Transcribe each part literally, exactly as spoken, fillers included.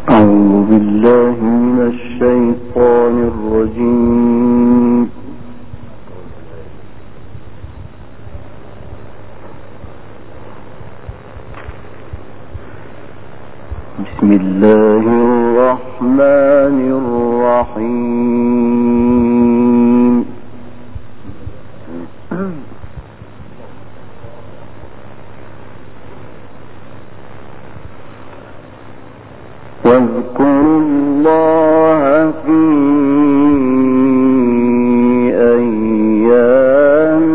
أعوذ بالله من الشيطان الرجيم. بسم الله الرحمن الرحيم. واذكروا الله في أيام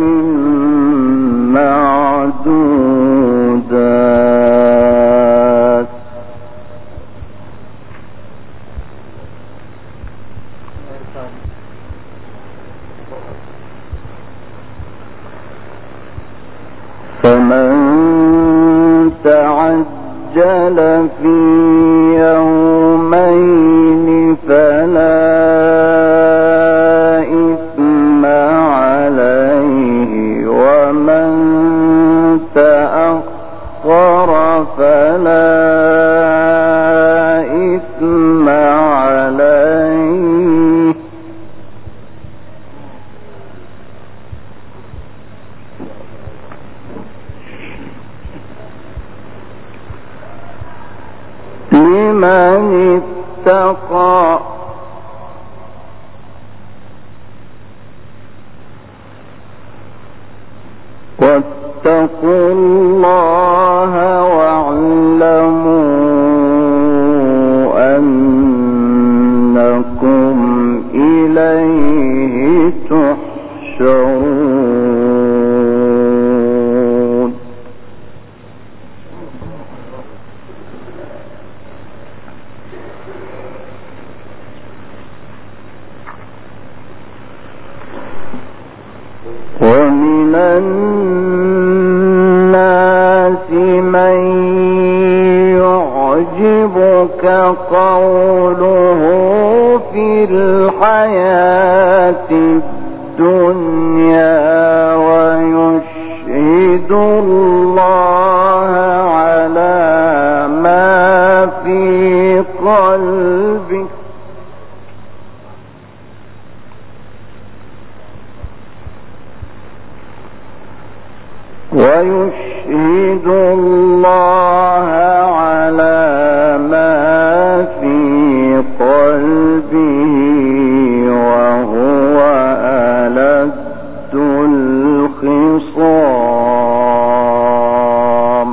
معدودات. فمن تعجل في يومين فلا إثم عليه، ومن تأخر فلا إثم عليه. لمن اتقى. واتقوا الله واعلموا أنكم إليه تحشرون. ومن الناس من يعجبك قوله في الحياة الدنيا ويشهد الله على ما في قلبه ويشهد الله على ما في قلبه وهو ألد الخصام.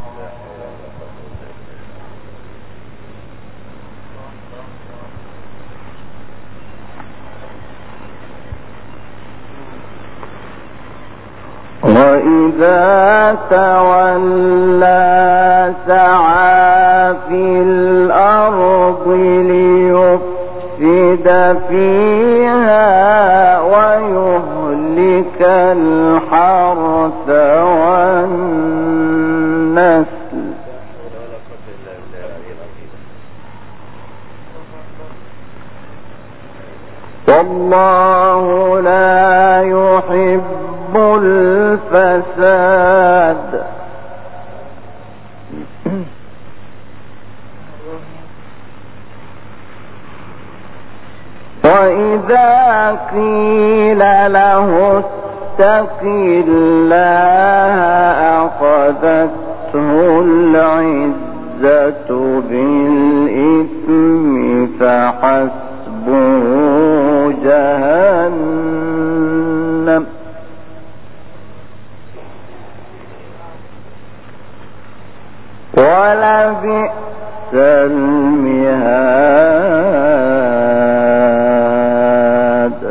وإذا تولى سعى في الأرض ليفسد فيها ويهلك الحرث والنسل. والله لا يحب الفساد. وإذا قيل له اتق الله أخذته العزة بالإثم فحسبه جهنم ولبئس المهاد.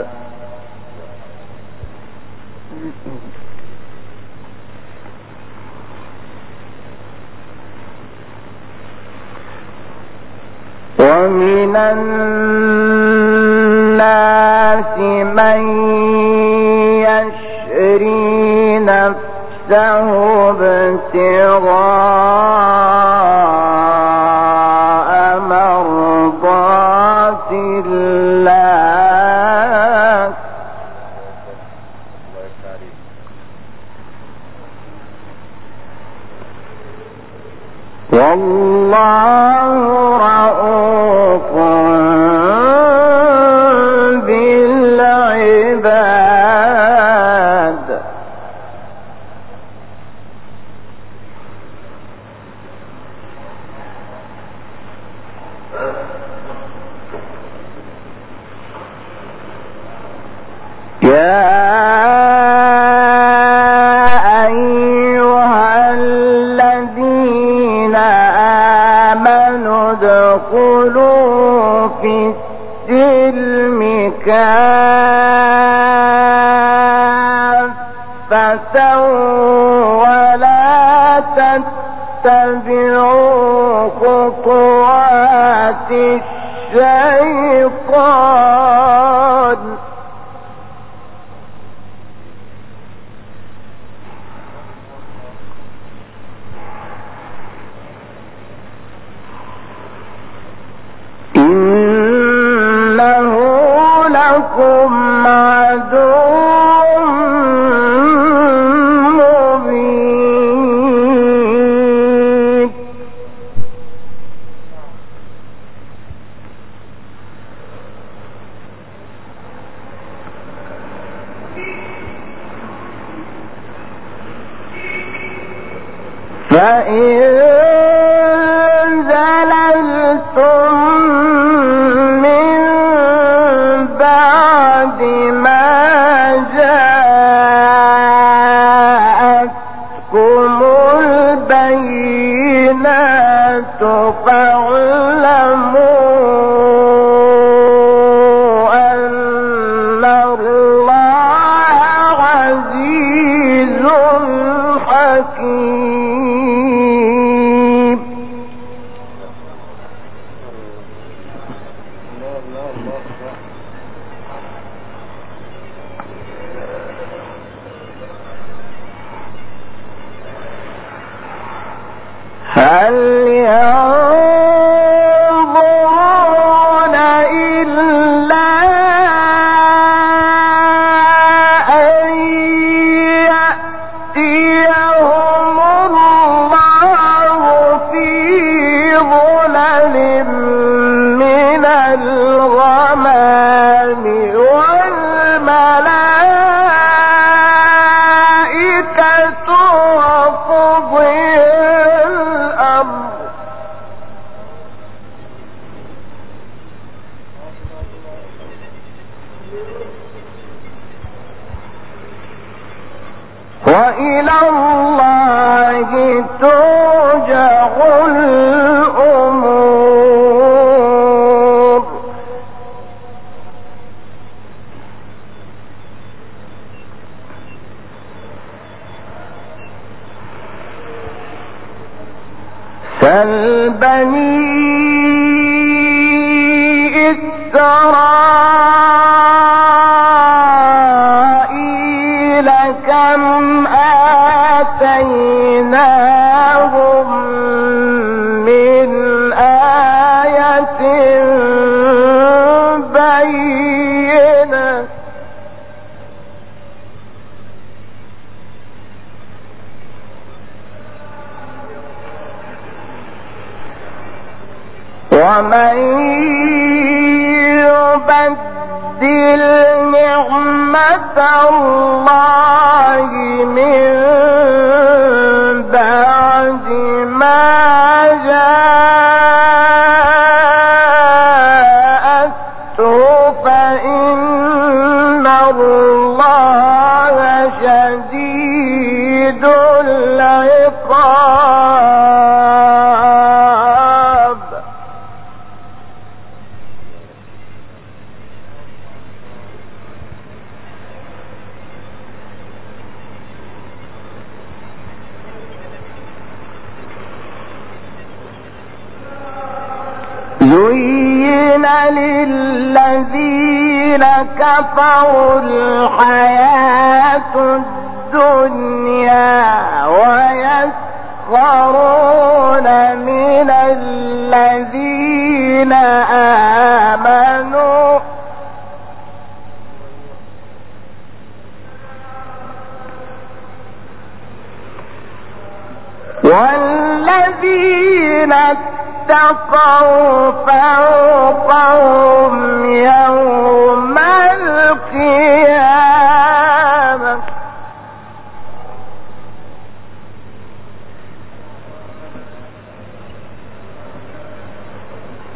ومن الناس من يشري نفسه ابتغاء مرضات الله والله رؤوف يا أيها الذين آمنوا ادخلوا في السلم كافة ولا تتبعوا خطوات الشيطان إنه لكم عدو مبين فإن زللتم من بعد ما جاءتكم البينات فاعلموا أن الله عزيز حكيم. هل ينظرون إلا أن يأتيهم الله في ظلل من الغمام والملائكة وقضي الأمر وإلى الله ترجع الأمور. سل بني إسرائيل كم آتيناهم من آية بينة ومن يبدل نعمة الله من بعد ما جاءته فإن الله شديد العقاب. زين للذين كفروا الحياة الدنيا ويسخرون من الذين آمنوا والذين اتقوا فوقهم يوم القيامة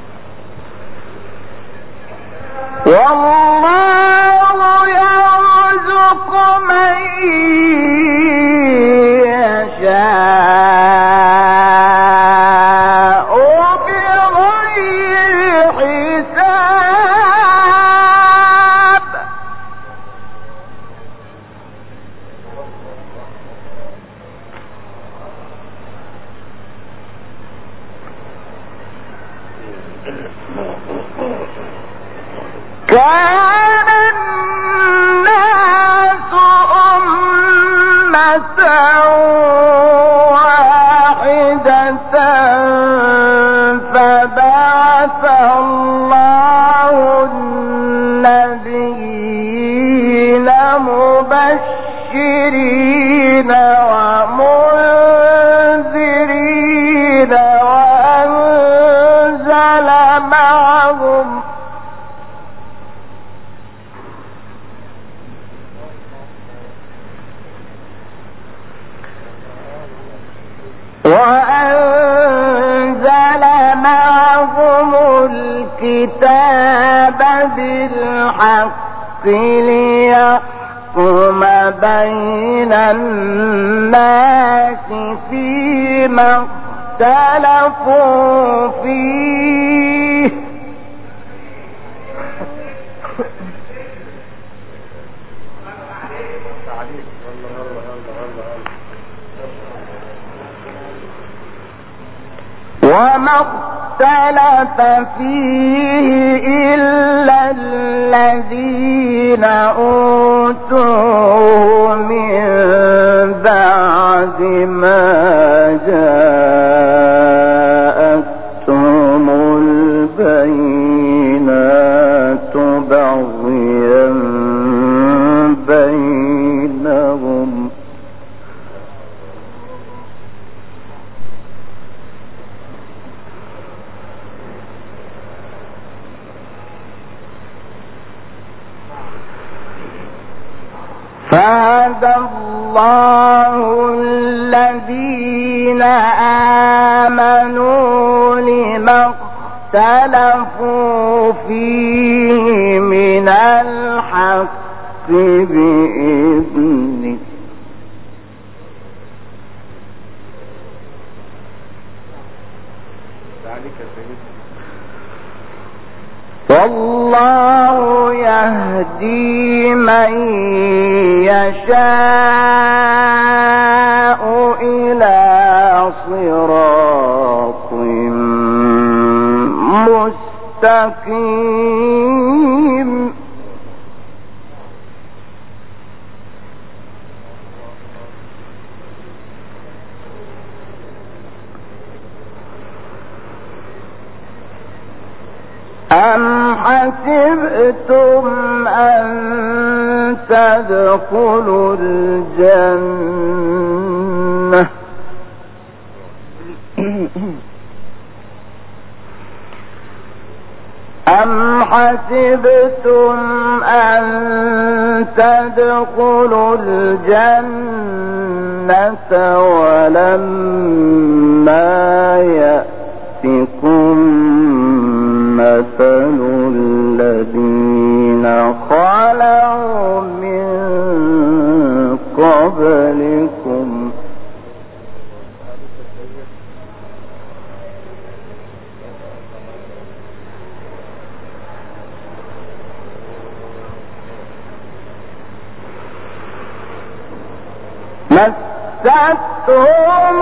والله يعلم كان الناس أمة واحدة فبعث الله النبيين مبشرين ومنذرين وأنزل معهم وأنزل معهم الكتاب بالحق ليحكم بين الناس فيما اختلفوا فيه وما اختلف فيه إلا الذين أوتوه من بعد ما جاءتهم البينات بغيا بينهم فهدى الله الذين آمنوا لما اختلفوا فيه من الحق بإذنه والله يهدي من يشاء إلى صراط مستقيم أم حسبتم أن تدخلوا الجنة أم حسبتم أن تدخلوا الجنة ولما يأتكم مثل الذين خلوا من قبلكم مستهم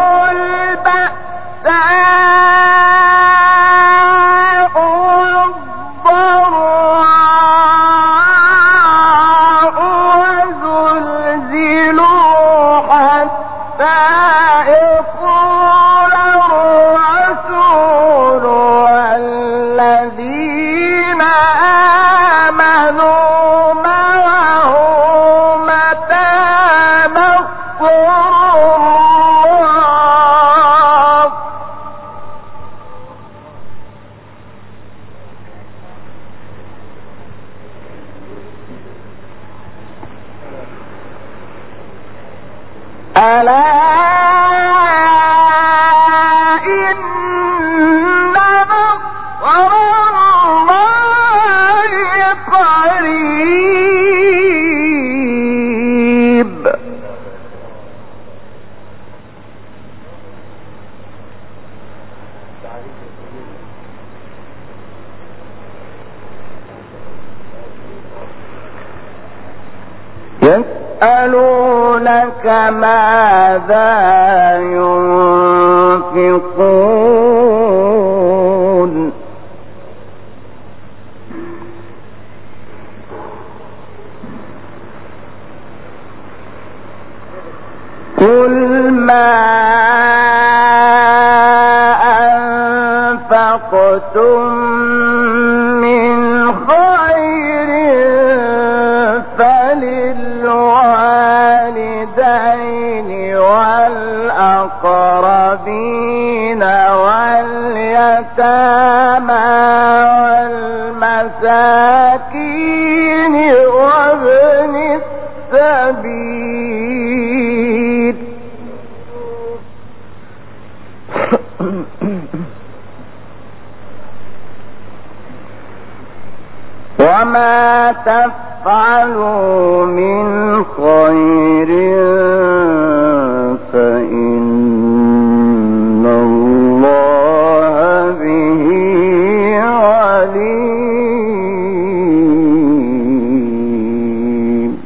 البأساء والضراء وزلزلوا حتى يقول الرسول والذين آمنوا معه متى نصر الله ألا إن نصر الله قريب يسألونك ماذا ينفقون أنفقتم من خير فللوالدين والأقربين واليتامى والمساكين وابن السبيل. وما تفعلوا من خير فإن الله به عليم.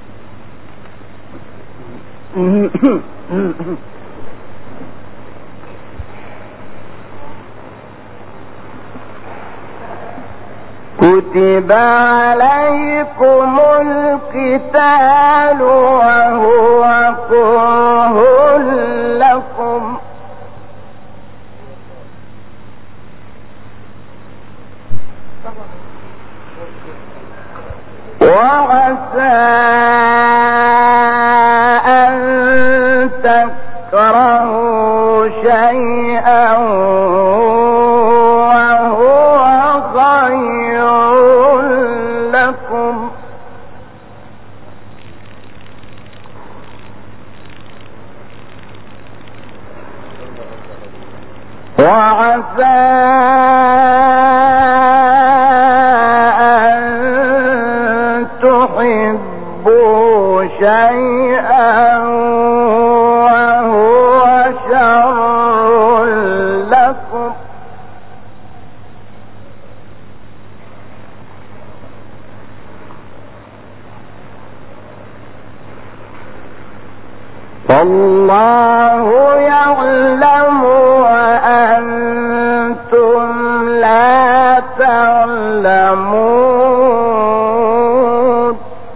كتب عليكم القتال وهو كره لكم وعسى أن تكرهوا شيئا وعسى أن تحبوا شيئا وهو شر لكم فالله يعلم وأنتم لا تعلمون.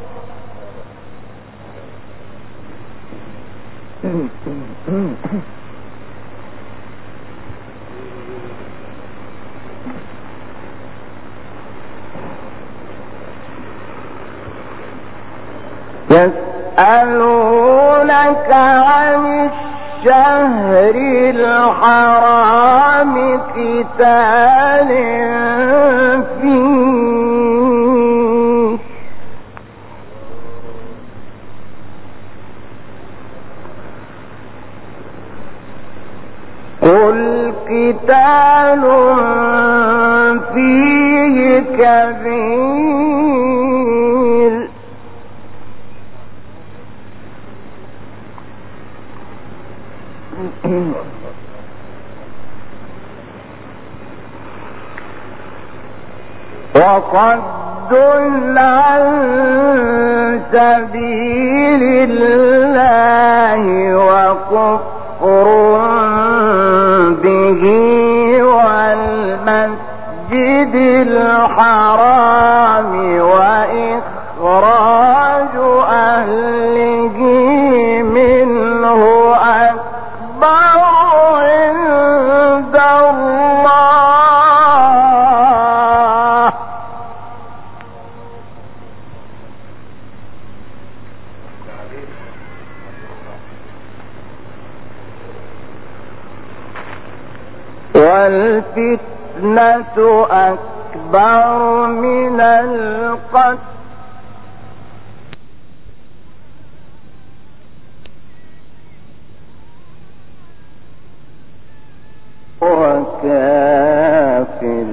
يسألونك عن الشهر الحرام قتال فيه قل قتال فيه كبير وصد عن سبيل الله وكفر به والمسجد الحرام وإخراج أهله منه أكبر عند الله والفتنة أكبر من القتل وكافر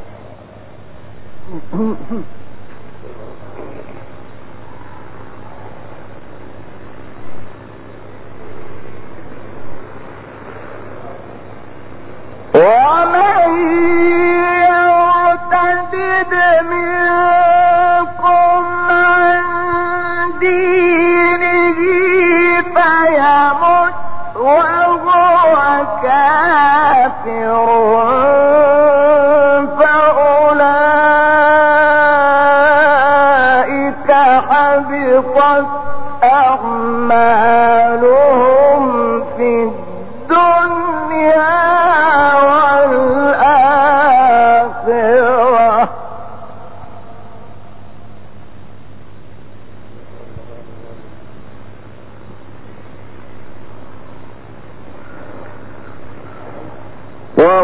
ومن يرتد منكم عن دينه فيمت وهو كافر فأولئك حبطت أعمالهم في الدنيا والآخرة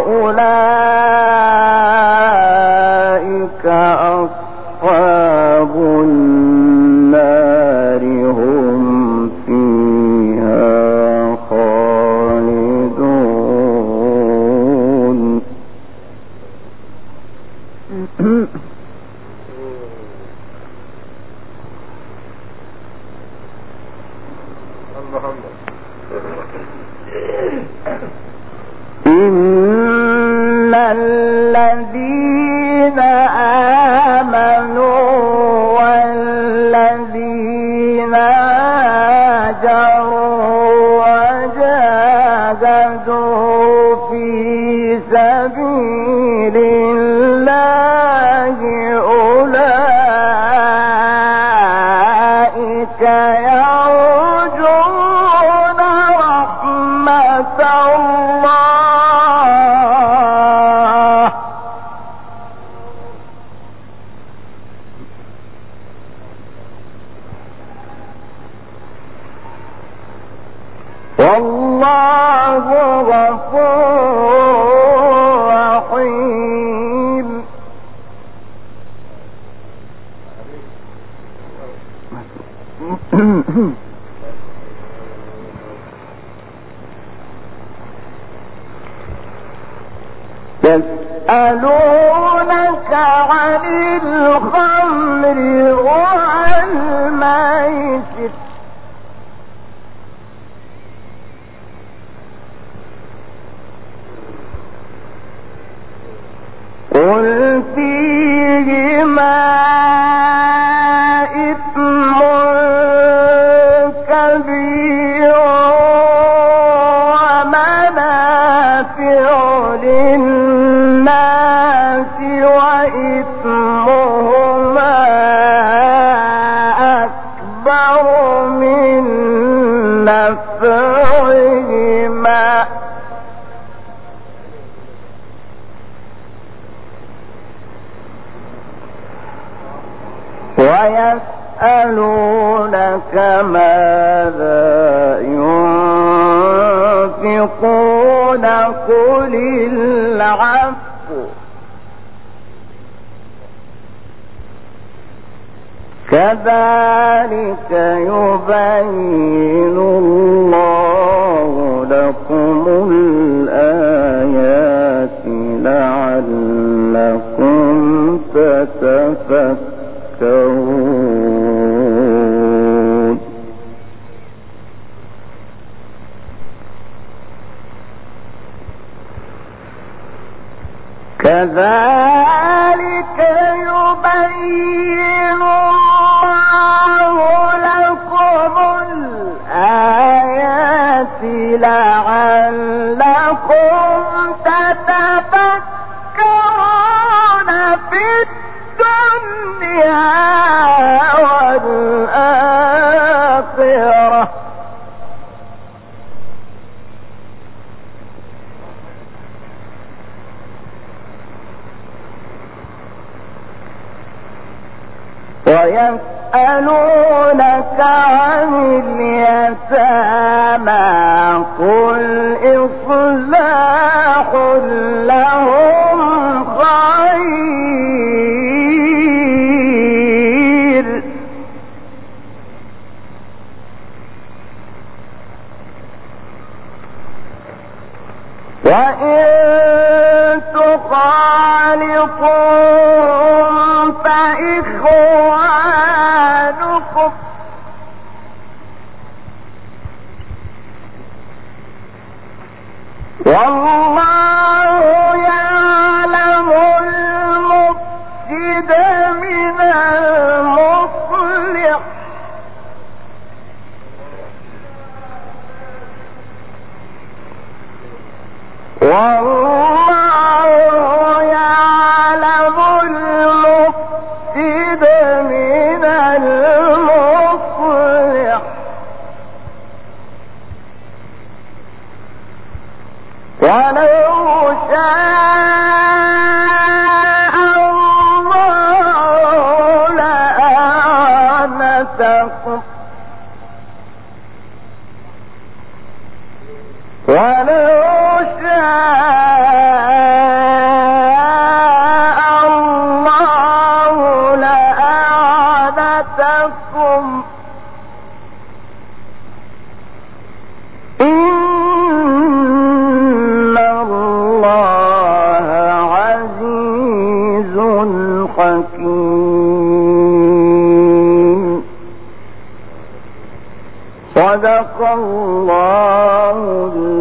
أولئك أصحاب النار هم فيها خالدون. إن الذين آمنوا والذين هاجروا وجاهدوا في سبيل الله أولئك يرجون رحمة الله والله غفور رحيم. يسألونك عن الخمر والميسر قل فيهما إثم كبير ومنافع للناس وإثمهما أكبر من نفعهما ويسألونك ماذا ينفقون قل العفو كذلك يبين الله لكم الآيات لعلكم تتفكرون. كذلك يبين الله لكم الآيات لعلكم تتفكرون في الدنيا والآخرة. ويسألونك عن اليتامى قل إصلاح لهم خير وإن تخالطوهم فإخوانكم والله يعلم المفسد من المصلح والله يعلم المفسد من المصلح ولو شاء الله لأعنتكم ولو شاء صدق الله